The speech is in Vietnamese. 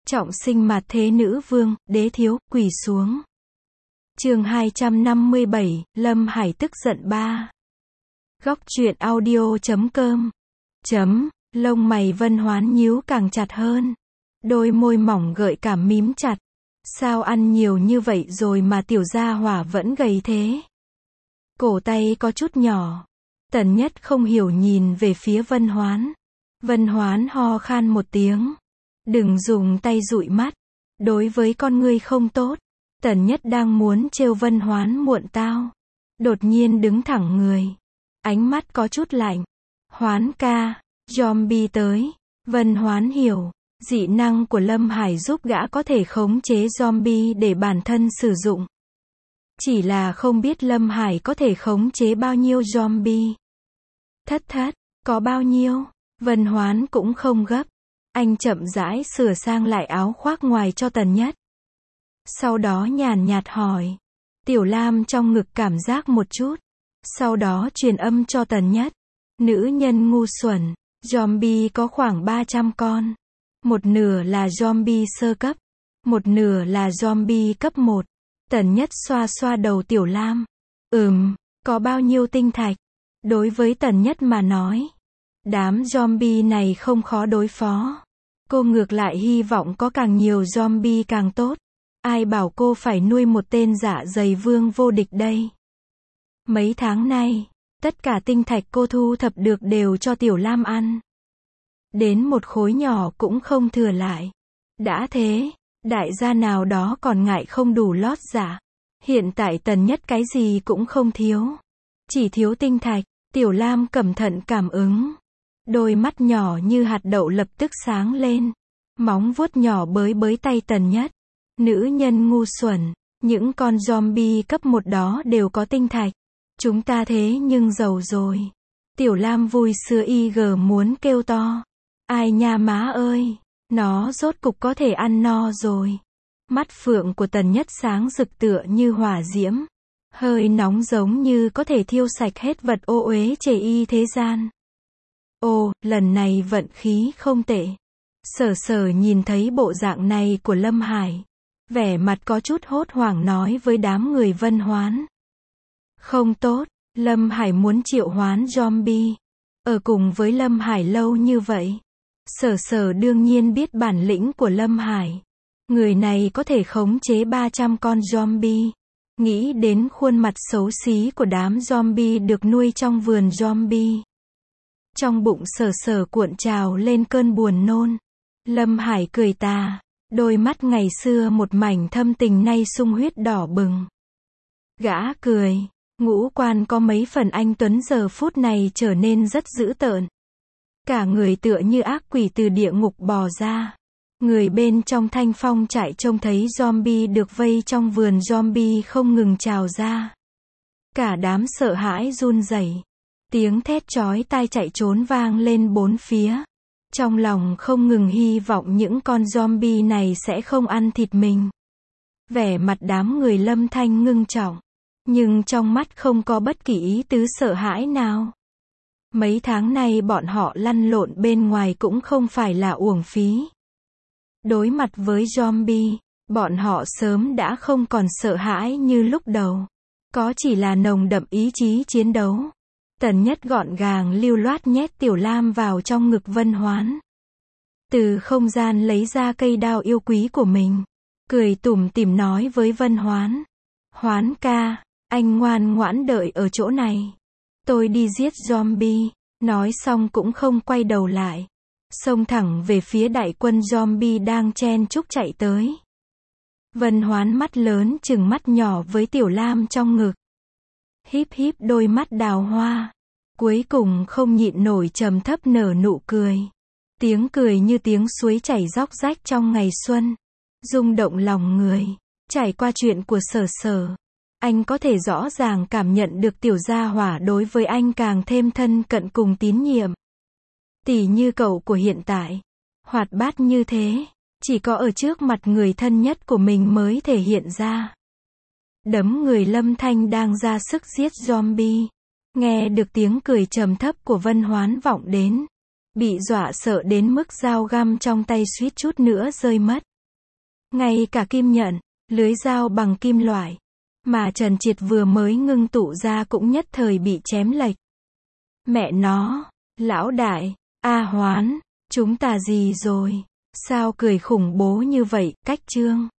Trọng sinh mạt thế nữ vương, đế thiếu, quỳ xuống. Chương 257, Lâm Hải tức giận 3. Góc truyện audio.com. Lông mày Vân Hoán nhíu càng chặt hơn. Đôi môi mỏng gợi cảm mím chặt. Sao ăn nhiều như vậy rồi mà tiểu gia hỏa vẫn gầy thế? Cổ tay có chút nhỏ. Tần Nhất không hiểu nhìn về phía Vân Hoán. Vân Hoán ho khan một tiếng. Đừng dùng tay dụi mắt. Đối với con ngươi không tốt. Tần Nhất đang muốn trêu Vân Hoán muộn tao. Đột nhiên đứng thẳng người. Ánh mắt có chút lạnh. Hoán ca, zombie tới. Vân Hoán hiểu. Dị năng của Lâm Hải giúp gã có thể khống chế zombie để bản thân sử dụng. Chỉ là không biết Lâm Hải có thể khống chế bao nhiêu zombie. Thất, có bao nhiêu? Vân Hoán cũng không gấp. Anh chậm rãi sửa sang lại áo khoác ngoài cho Tần Nhất. Sau đó nhàn nhạt hỏi. Tiểu Lam trong ngực cảm giác một chút. Sau đó truyền âm cho Tần Nhất. Nữ nhân ngu xuẩn. Zombie có khoảng 300 con. Một nửa là zombie sơ cấp. Một nửa là zombie cấp 1. Tần Nhất xoa xoa đầu Tiểu Lam. Có bao nhiêu tinh thạch? Đối với Tần Nhất mà nói. Đám zombie này không khó đối phó. Cô ngược lại hy vọng có càng nhiều zombie càng tốt. Ai bảo cô phải nuôi một tên dạ dày vương vô địch đây. Mấy tháng nay, tất cả tinh thạch cô thu thập được đều cho Tiểu Lam ăn. Đến một khối nhỏ cũng không thừa lại. Đã thế, đại gia nào đó còn ngại không đủ lót dạ. Hiện tại Tần Nhất cái gì cũng không thiếu. Chỉ thiếu tinh thạch. Tiểu Lam cẩn thận cảm ứng. Đôi mắt nhỏ như hạt đậu lập tức sáng lên. Móng vuốt nhỏ bới bới tay Tần Nhất. Nữ nhân ngu xuẩn. Những con zombie cấp 1 đó đều có tinh thạch. Chúng ta thế nhưng giàu rồi. Tiểu Lam vui sướng muốn kêu to. Ai nha má ơi. Nó rốt cục có thể ăn no rồi. Mắt phượng của Tần Nhất sáng rực tựa như hỏa diễm. Hơi nóng giống như có thể thiêu sạch hết vật ô uế chề y thế gian. Ồ, lần này vận khí không tệ. Sở nhìn thấy bộ dạng này của Lâm Hải. Vẻ mặt có chút hốt hoảng nói với đám người Vân Hoán. Không tốt, Lâm Hải muốn triệu hoán zombie. Ở cùng với Lâm Hải lâu như vậy. Sở đương nhiên biết bản lĩnh của Lâm Hải. Người này có thể khống chế 300 con zombie. Nghĩ đến khuôn mặt xấu xí của đám zombie được nuôi trong vườn zombie. Trong bụng sở cuộn trào lên cơn buồn nôn. Lâm Hải cười tà. Đôi mắt ngày xưa một mảnh thâm tình nay sung huyết đỏ bừng. Gã cười. Ngũ quan có mấy phần anh tuấn giờ phút này trở nên rất dữ tợn. Cả người tựa như ác quỷ từ địa ngục bò ra. Người bên trong thanh phong trại trông thấy zombie được vây trong vườn zombie không ngừng trào ra. Cả đám sợ hãi run rẩy. Tiếng thét chói tai chạy trốn vang lên bốn phía. Trong lòng không ngừng hy vọng những con zombie này sẽ không ăn thịt mình. Vẻ mặt đám người Lâm Thanh ngưng trọng. Nhưng trong mắt không có bất kỳ ý tứ sợ hãi nào. Mấy tháng nay bọn họ lăn lộn bên ngoài cũng không phải là uổng phí. Đối mặt với zombie, bọn họ sớm đã không còn sợ hãi như lúc đầu. Có chỉ là nồng đậm ý chí chiến đấu. Tần Nhất gọn gàng lưu loát nhét Tiểu Lam vào trong ngực Vân Hoán. Từ không gian lấy ra cây đao yêu quý của mình. Cười tủm tỉm nói với Vân Hoán. Hoán ca, anh ngoan ngoãn đợi ở chỗ này. Tôi đi giết zombie. Nói xong cũng không quay đầu lại. Xông thẳng về phía đại quân zombie đang chen chúc chạy tới. Vân Hoán mắt lớn chừng mắt nhỏ với Tiểu Lam trong ngực. Híp đôi mắt đào hoa. Cuối cùng không nhịn nổi trầm thấp nở nụ cười. Tiếng cười như tiếng suối chảy róc rách trong ngày xuân. Rung động lòng người. Trải qua chuyện của sở. Anh có thể rõ ràng cảm nhận được tiểu gia hỏa đối với anh càng thêm thân cận cùng tín nhiệm. Tỉ như cậu của hiện tại. Hoạt bát như thế. Chỉ có ở trước mặt người thân nhất của mình mới thể hiện ra. Đấm người Lâm Thanh đang ra sức giết zombie. Nghe được tiếng cười trầm thấp của Vân Hoán vọng đến. Bị dọa sợ đến mức dao găm trong tay suýt chút nữa rơi mất. Ngay cả kim nhận, lưới dao bằng kim loại mà Trần Triệt vừa mới ngưng tụ ra cũng nhất thời bị chém lệch. Mẹ nó, lão đại, A Hoán, chúng ta gì rồi? Sao cười khủng bố như vậy, cách chương.